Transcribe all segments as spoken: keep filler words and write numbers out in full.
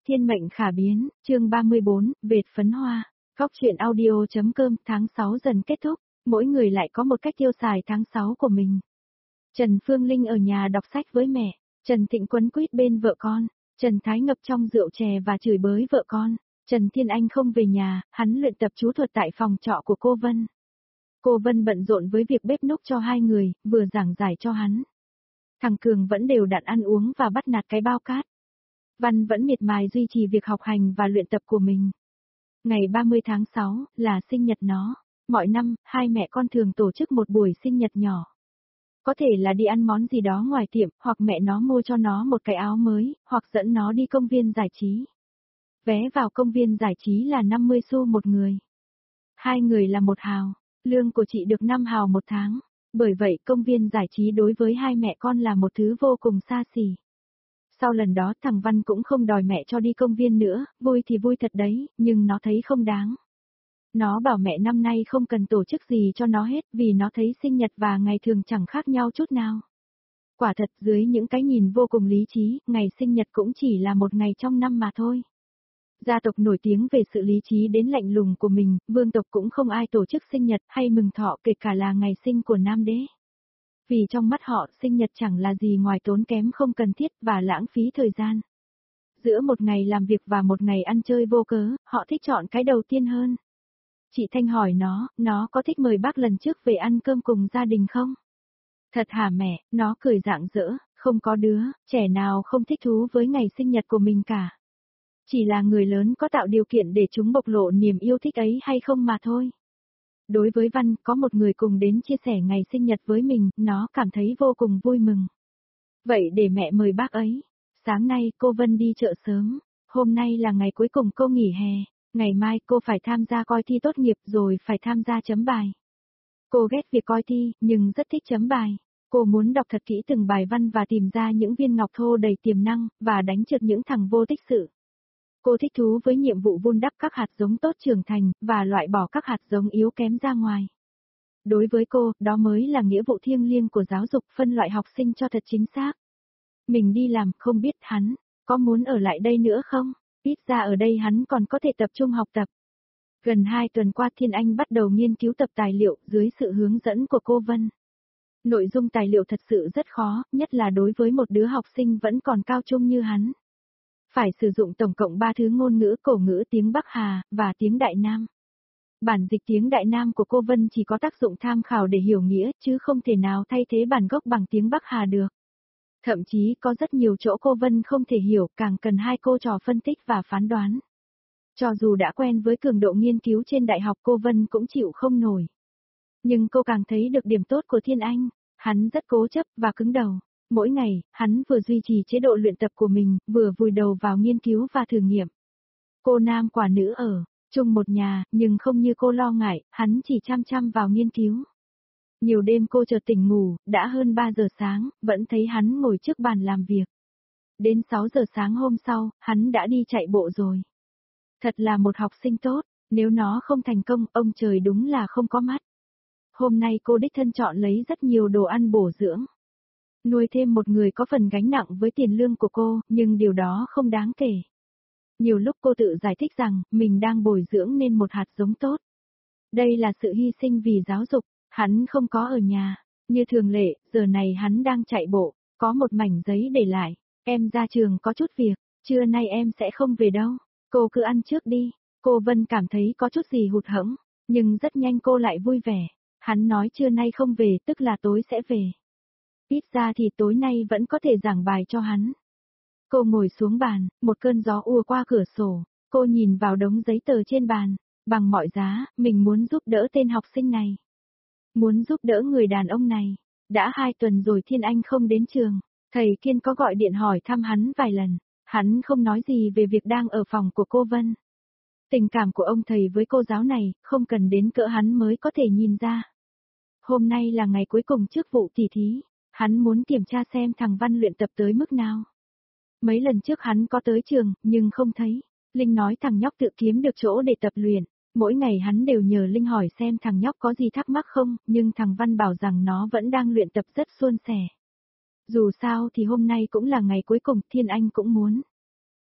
Thiên mệnh khả biến, chương ba mươi bốn, Vệt phấn hoa. Góc truyện audio.com tháng sáu dần kết thúc, mỗi người lại có một cách tiêu xài tháng sáu của mình. Trần Phương Linh ở nhà đọc sách với mẹ, Trần Thịnh quấn quýt bên vợ con, Trần Thái ngập trong rượu chè và chửi bới vợ con, Trần Thiên Anh không về nhà, hắn luyện tập chú thuật tại phòng trọ của cô Vân. Cô Vân bận rộn với việc bếp núc cho hai người, vừa giảng giải cho hắn. Thằng Cường vẫn đều đặn ăn uống và bắt nạt cái bao cát. Văn vẫn miệt mài duy trì việc học hành và luyện tập của mình. Ngày ba mươi tháng sáu, là sinh nhật nó. Mọi năm, hai mẹ con thường tổ chức một buổi sinh nhật nhỏ. Có thể là đi ăn món gì đó ngoài tiệm, hoặc mẹ nó mua cho nó một cái áo mới, hoặc dẫn nó đi công viên giải trí. Vé vào công viên giải trí là năm mươi xu một người. Hai người là một hào, lương của chị được năm hào một tháng. Bởi vậy công viên giải trí đối với hai mẹ con là một thứ vô cùng xa xỉ. Sau lần đó thằng Văn cũng không đòi mẹ cho đi công viên nữa, vui thì vui thật đấy, nhưng nó thấy không đáng. Nó bảo mẹ năm nay không cần tổ chức gì cho nó hết vì nó thấy sinh nhật và ngày thường chẳng khác nhau chút nào. Quả thật dưới những cái nhìn vô cùng lý trí, ngày sinh nhật cũng chỉ là một ngày trong năm mà thôi. Gia tộc nổi tiếng về sự lý trí đến lạnh lùng của mình, vương tộc cũng không ai tổ chức sinh nhật hay mừng thọ kể cả là ngày sinh của nam đế. Vì trong mắt họ sinh nhật chẳng là gì ngoài tốn kém không cần thiết và lãng phí thời gian. Giữa một ngày làm việc và một ngày ăn chơi vô cớ, họ thích chọn cái đầu tiên hơn. Chị Thanh hỏi nó, nó có thích mời bác lần trước về ăn cơm cùng gia đình không? Thật hả mẹ, nó cười rạng rỡ, không có đứa, trẻ nào không thích thú với ngày sinh nhật của mình cả. Chỉ là người lớn có tạo điều kiện để chúng bộc lộ niềm yêu thích ấy hay không mà thôi. Đối với Văn, có một người cùng đến chia sẻ ngày sinh nhật với mình, nó cảm thấy vô cùng vui mừng. Vậy để mẹ mời bác ấy. Sáng nay cô Vân đi chợ sớm, hôm nay là ngày cuối cùng cô nghỉ hè, ngày mai cô phải tham gia coi thi tốt nghiệp rồi phải tham gia chấm bài. Cô ghét việc coi thi, nhưng rất thích chấm bài. Cô muốn đọc thật kỹ từng bài văn và tìm ra những viên ngọc thô đầy tiềm năng, và đánh trượt những thằng vô tích sự. Cô thích thú với nhiệm vụ vun đắp các hạt giống tốt trưởng thành, và loại bỏ các hạt giống yếu kém ra ngoài. Đối với cô, đó mới là nghĩa vụ thiêng liêng của giáo dục, phân loại học sinh cho thật chính xác. Mình đi làm, không biết hắn, có muốn ở lại đây nữa không? Ít ra ở đây hắn còn có thể tập trung học tập. Gần hai tuần qua Thiên Anh bắt đầu nghiên cứu tập tài liệu dưới sự hướng dẫn của cô Vân. Nội dung tài liệu thật sự rất khó, nhất là đối với một đứa học sinh vẫn còn cao trung như hắn. Phải sử dụng tổng cộng ba thứ ngôn ngữ cổ ngữ tiếng Bắc Hà, và tiếng Đại Nam. Bản dịch tiếng Đại Nam của cô Vân chỉ có tác dụng tham khảo để hiểu nghĩa, chứ không thể nào thay thế bản gốc bằng tiếng Bắc Hà được. Thậm chí có rất nhiều chỗ cô Vân không thể hiểu, càng cần hai cô trò phân tích và phán đoán. Cho dù đã quen với cường độ nghiên cứu trên đại học cô Vân cũng chịu không nổi. Nhưng cô càng thấy được điểm tốt của Thiên Anh, hắn rất cố chấp và cứng đầu. Mỗi ngày, hắn vừa duy trì chế độ luyện tập của mình, vừa vùi đầu vào nghiên cứu và thử nghiệm. Cô nam quả nữ ở chung một nhà, nhưng không như cô lo ngại, hắn chỉ chăm chăm vào nghiên cứu. Nhiều đêm cô chợt tỉnh ngủ, đã hơn ba giờ sáng, vẫn thấy hắn ngồi trước bàn làm việc. Đến sáu giờ sáng hôm sau, hắn đã đi chạy bộ rồi. Thật là một học sinh tốt, nếu nó không thành công, ông trời đúng là không có mắt. Hôm nay cô đích thân chọn lấy rất nhiều đồ ăn bổ dưỡng. Nuôi thêm một người có phần gánh nặng với tiền lương của cô, nhưng điều đó không đáng kể. Nhiều lúc cô tự giải thích rằng, mình đang bồi dưỡng nên một hạt giống tốt. Đây là sự hy sinh vì giáo dục, hắn không có ở nhà. Như thường lệ, giờ này hắn đang chạy bộ, có một mảnh giấy để lại. Em ra trường có chút việc, trưa nay em sẽ không về đâu. Cô cứ ăn trước đi. Cô Vân cảm thấy có chút gì hụt hẫng, nhưng rất nhanh cô lại vui vẻ. Hắn nói trưa nay không về, tức là tối sẽ về. Ít ra thì tối nay vẫn có thể giảng bài cho hắn. Cô ngồi xuống bàn, một cơn gió ùa qua cửa sổ, cô nhìn vào đống giấy tờ trên bàn, bằng mọi giá, mình muốn giúp đỡ tên học sinh này. Muốn giúp đỡ người đàn ông này. Đã hai tuần rồi Thiên Anh không đến trường, thầy Kiên có gọi điện hỏi thăm hắn vài lần, hắn không nói gì về việc đang ở phòng của cô Vân. Tình cảm của ông thầy với cô giáo này, không cần đến cỡ hắn mới có thể nhìn ra. Hôm nay là ngày cuối cùng trước vụ tỉ thí. Hắn muốn kiểm tra xem thằng Văn luyện tập tới mức nào. Mấy lần trước hắn có tới trường, nhưng không thấy. Linh nói thằng nhóc tự kiếm được chỗ để tập luyện. Mỗi ngày hắn đều nhờ Linh hỏi xem thằng nhóc có gì thắc mắc không, nhưng thằng Văn bảo rằng nó vẫn đang luyện tập rất suôn sẻ. Dù sao thì hôm nay cũng là ngày cuối cùng, Thiên Anh cũng muốn.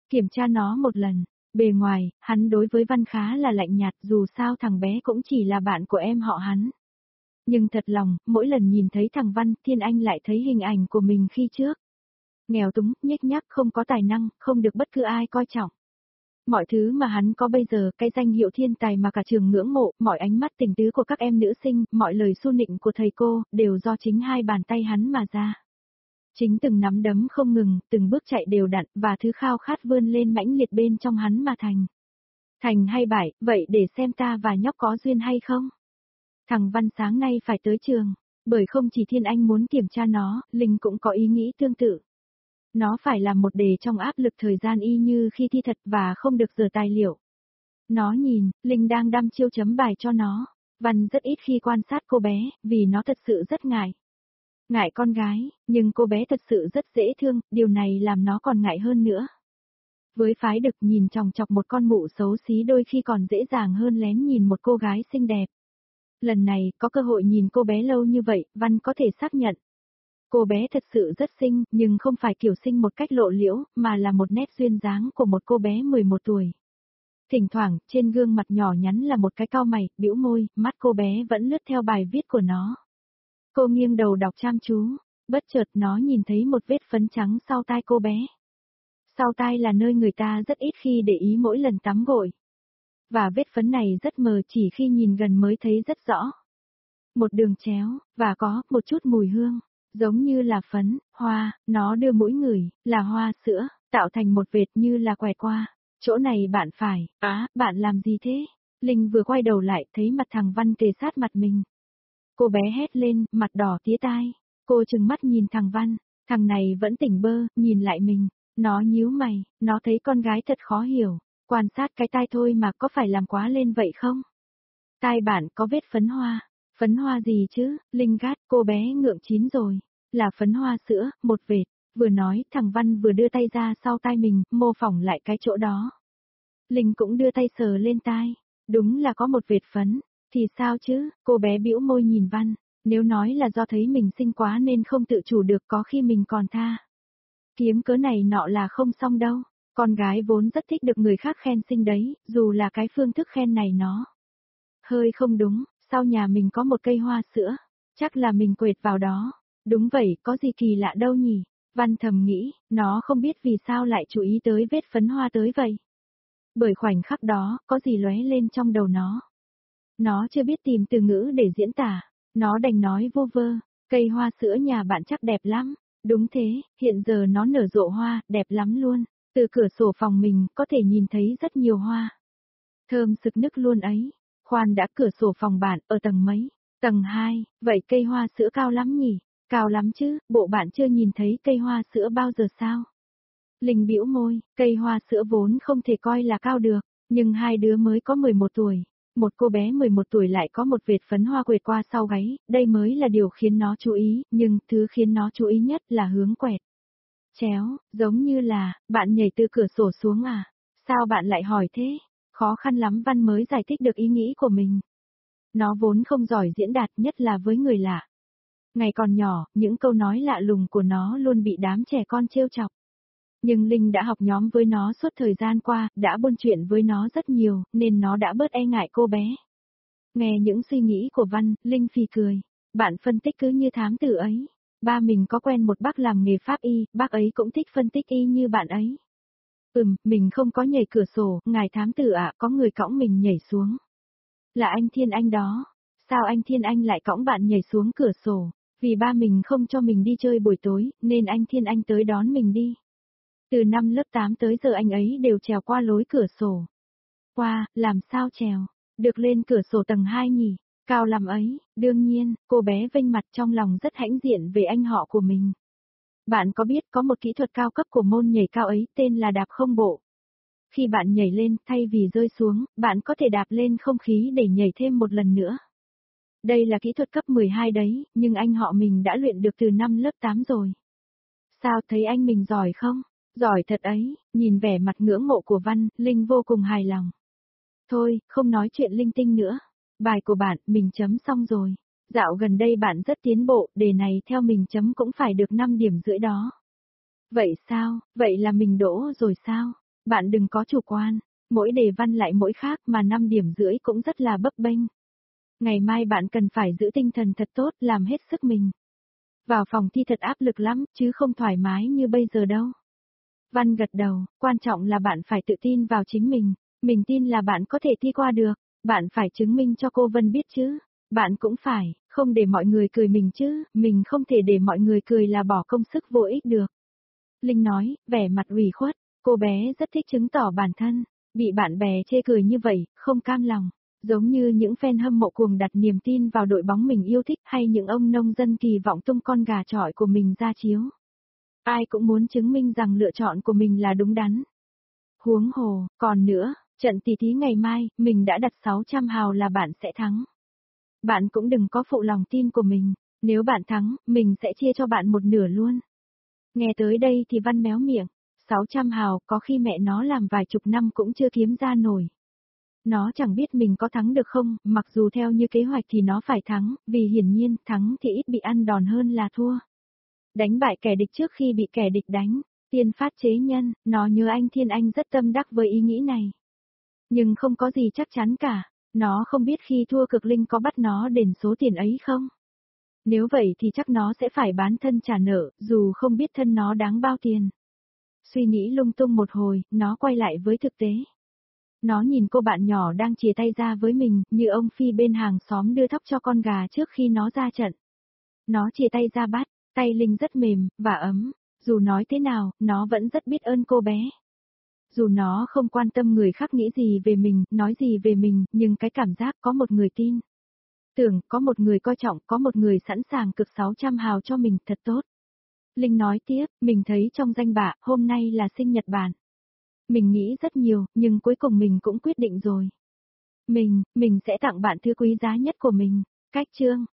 Kiểm tra nó một lần. Bề ngoài, hắn đối với Văn khá là lạnh nhạt, dù sao thằng bé cũng chỉ là bạn của em họ hắn. Nhưng thật lòng, mỗi lần nhìn thấy thằng Văn, Thiên Anh lại thấy hình ảnh của mình khi trước. Nghèo túng, nhếch nhác, không có tài năng, không được bất cứ ai coi trọng. Mọi thứ mà hắn có bây giờ, cái danh hiệu thiên tài mà cả trường ngưỡng mộ, mọi ánh mắt tình tứ của các em nữ sinh, mọi lời xu nịnh của thầy cô, đều do chính hai bàn tay hắn mà ra. Chính từng nắm đấm không ngừng, từng bước chạy đều đặn, và thứ khao khát vươn lên mãnh liệt bên trong hắn mà thành. Thành hay bại, vậy để xem ta và nhóc có duyên hay không? Thằng Văn sáng nay phải tới trường, bởi không chỉ Thiên Anh muốn kiểm tra nó, Linh cũng có ý nghĩ tương tự. Nó phải làm một đề trong áp lực thời gian y như khi thi thật và không được dở tài liệu. Nó nhìn, Linh đang đăm chiêu chấm bài cho nó. Văn rất ít khi quan sát cô bé, vì nó thật sự rất ngại. Ngại con gái, nhưng cô bé thật sự rất dễ thương, điều này làm nó còn ngại hơn nữa. Với phái Đực, nhìn chòng chọc một con mụ xấu xí đôi khi còn dễ dàng hơn lén nhìn một cô gái xinh đẹp. Lần này, có cơ hội nhìn cô bé lâu như vậy, Văn có thể xác nhận. Cô bé thật sự rất xinh, nhưng không phải kiểu xinh một cách lộ liễu, mà là một nét duyên dáng của một cô bé mười một tuổi. Thỉnh thoảng, trên gương mặt nhỏ nhắn là một cái cau mày, bĩu môi, mắt cô bé vẫn lướt theo bài viết của nó. Cô nghiêng đầu đọc chăm chú, bất chợt nó nhìn thấy một vết phấn trắng sau tai cô bé. Sau tai là nơi người ta rất ít khi để ý mỗi lần tắm gội. Và vết phấn này rất mờ, chỉ khi nhìn gần mới thấy rất rõ. Một đường chéo, và có một chút mùi hương, giống như là phấn, hoa, nó đưa mũi ngửi, là hoa sữa, tạo thành một vệt như là quẹt qua. Chỗ này bạn phải, á, bạn làm gì thế? Linh vừa quay đầu lại, thấy mặt thằng Văn kề sát mặt mình. Cô bé hét lên, mặt đỏ tía tai. Cô trừng mắt nhìn thằng Văn, thằng này vẫn tỉnh bơ, nhìn lại mình. Nó nhíu mày, nó thấy con gái thật khó hiểu. Quan sát cái tai thôi mà có phải làm quá lên vậy không? Tai bạn có vết phấn hoa. Phấn hoa gì chứ? Linh gắt, cô bé ngượng chín rồi. Là phấn hoa sữa, một vệt. Vừa nói, thằng Văn vừa đưa tay ra sau tai mình, mô phỏng lại cái chỗ đó. Linh cũng đưa tay sờ lên tai. Đúng là có một vệt phấn. Thì sao chứ? Cô bé bĩu môi nhìn Văn. Nếu nói là do thấy mình xinh quá nên không tự chủ được, có khi mình còn tha. Kiếm cớ này nọ là không xong đâu. Con gái vốn rất thích được người khác khen xinh đấy, dù là cái phương thức khen này nó hơi không đúng. Sau nhà mình có một cây hoa sữa, chắc là mình quệt vào đó. Đúng vậy, có gì kỳ lạ đâu nhỉ? Văn thầm nghĩ, nó không biết vì sao lại chú ý tới vết phấn hoa tới vậy. Bởi khoảnh khắc đó, có gì lóe lên trong đầu nó. Nó chưa biết tìm từ ngữ để diễn tả, nó đành nói vô vơ, cây hoa sữa nhà bạn chắc đẹp lắm. Đúng thế, hiện giờ nó nở rộ hoa, đẹp lắm luôn. Từ cửa sổ phòng mình, có thể nhìn thấy rất nhiều hoa. Thơm sực nức luôn ấy. Khoan đã, cửa sổ phòng bạn, ở tầng mấy? Tầng hai, vậy cây hoa sữa cao lắm nhỉ? Cao lắm chứ, bộ bạn chưa nhìn thấy cây hoa sữa bao giờ sao? Linh bĩu môi, cây hoa sữa vốn không thể coi là cao được, nhưng hai đứa mới có mười một tuổi. Một cô bé mười một tuổi lại có một vệt phấn hoa quệt qua sau gáy, đây mới là điều khiến nó chú ý, nhưng thứ khiến nó chú ý nhất là hướng quẹt. Chéo, giống như là, bạn nhảy từ cửa sổ xuống à? Sao bạn lại hỏi thế? Khó khăn lắm Văn mới giải thích được ý nghĩ của mình. Nó vốn không giỏi diễn đạt, nhất là với người lạ. Ngày còn nhỏ, những câu nói lạ lùng của nó luôn bị đám trẻ con trêu chọc. Nhưng Linh đã học nhóm với nó suốt thời gian qua, đã buôn chuyện với nó rất nhiều, nên nó đã bớt e ngại cô bé. Nghe những suy nghĩ của Văn, Linh phì cười. Bạn phân tích cứ như thám tử ấy. Ba mình có quen một bác làm nghề pháp y, bác ấy cũng thích phân tích y như bạn ấy. Ừm, mình không có nhảy cửa sổ, ngài thám tử ạ, có người cõng mình nhảy xuống. Là anh Thiên Anh đó. Sao anh Thiên Anh lại cõng bạn nhảy xuống cửa sổ? Vì ba mình không cho mình đi chơi buổi tối, nên anh Thiên Anh tới đón mình đi. Từ năm lớp tám tới giờ anh ấy đều trèo qua lối cửa sổ. Qua, làm sao trèo? Được lên cửa sổ tầng hai nhỉ? Cao lắm ấy, đương nhiên, cô bé vênh mặt trong lòng rất hãnh diện về anh họ của mình. Bạn có biết có một kỹ thuật cao cấp của môn nhảy cao ấy tên là đạp không bộ. Khi bạn nhảy lên, thay vì rơi xuống, bạn có thể đạp lên không khí để nhảy thêm một lần nữa. Đây là kỹ thuật cấp mười hai đấy, nhưng anh họ mình đã luyện được từ năm lớp tám rồi. Sao, thấy anh mình giỏi không? Giỏi thật ấy, nhìn vẻ mặt ngưỡng mộ của Văn, Linh vô cùng hài lòng. Thôi, không nói chuyện linh tinh nữa. Bài của bạn, mình chấm xong rồi. Dạo gần đây bạn rất tiến bộ, đề này theo mình chấm cũng phải được năm điểm rưỡi đó. Vậy sao, vậy là mình đỗ rồi sao? Bạn đừng có chủ quan, mỗi đề văn lại mỗi khác mà năm điểm rưỡi cũng rất là bấp bênh. Ngày mai bạn cần phải giữ tinh thần thật tốt, làm hết sức mình. Vào phòng thi thật áp lực lắm, chứ không thoải mái như bây giờ đâu. Văn gật đầu, quan trọng là bạn phải tự tin vào chính mình, mình tin là bạn có thể thi qua được, bạn phải chứng minh cho cô Vân biết chứ. Bạn cũng phải, không để mọi người cười mình chứ, mình không thể để mọi người cười là bỏ công sức vô ích được. Linh nói, vẻ mặt ủy khuất, cô bé rất thích chứng tỏ bản thân, bị bạn bè chê cười như vậy, không cam lòng. Giống như những fan hâm mộ cuồng đặt niềm tin vào đội bóng mình yêu thích hay những ông nông dân kỳ vọng tung con gà chọi của mình ra chiếu. Ai cũng muốn chứng minh rằng lựa chọn của mình là đúng đắn. Huống hồ, còn nữa, trận tỷ thí ngày mai, mình đã đặt sáu trăm hào là bạn sẽ thắng. Bạn cũng đừng có phụ lòng tin của mình, nếu bạn thắng, mình sẽ chia cho bạn một nửa luôn. Nghe tới đây thì Văn méo miệng, sáu trăm hào có khi mẹ nó làm vài chục năm cũng chưa kiếm ra nổi. Nó chẳng biết mình có thắng được không, mặc dù theo như kế hoạch thì nó phải thắng, vì hiển nhiên thắng thì ít bị ăn đòn hơn là thua. Đánh bại kẻ địch trước khi bị kẻ địch đánh, tiên phát chế nhân, nó nhớ anh Thiên Anh rất tâm đắc với ý nghĩ này. Nhưng không có gì chắc chắn cả, nó không biết khi thua cực Linh có bắt nó đền số tiền ấy không. Nếu vậy thì chắc nó sẽ phải bán thân trả nợ, dù không biết thân nó đáng bao tiền. Suy nghĩ lung tung một hồi, nó quay lại với thực tế. Nó nhìn cô bạn nhỏ đang chìa tay ra với mình, như ông Phi bên hàng xóm đưa thóc cho con gà trước khi nó ra trận. Nó chìa tay ra bắt, tay Linh rất mềm, và ấm, dù nói thế nào, nó vẫn rất biết ơn cô bé. Dù nó không quan tâm người khác nghĩ gì về mình, nói gì về mình, nhưng cái cảm giác có một người tin. Tưởng, có một người coi trọng, có một người sẵn sàng cực sáu trăm hào cho mình, thật tốt. Linh nói tiếp, mình thấy trong danh bạ, hôm nay là sinh nhật bạn. Mình nghĩ rất nhiều, nhưng cuối cùng mình cũng quyết định rồi. Mình, mình sẽ tặng bạn thứ quý giá nhất của mình. Cách chương.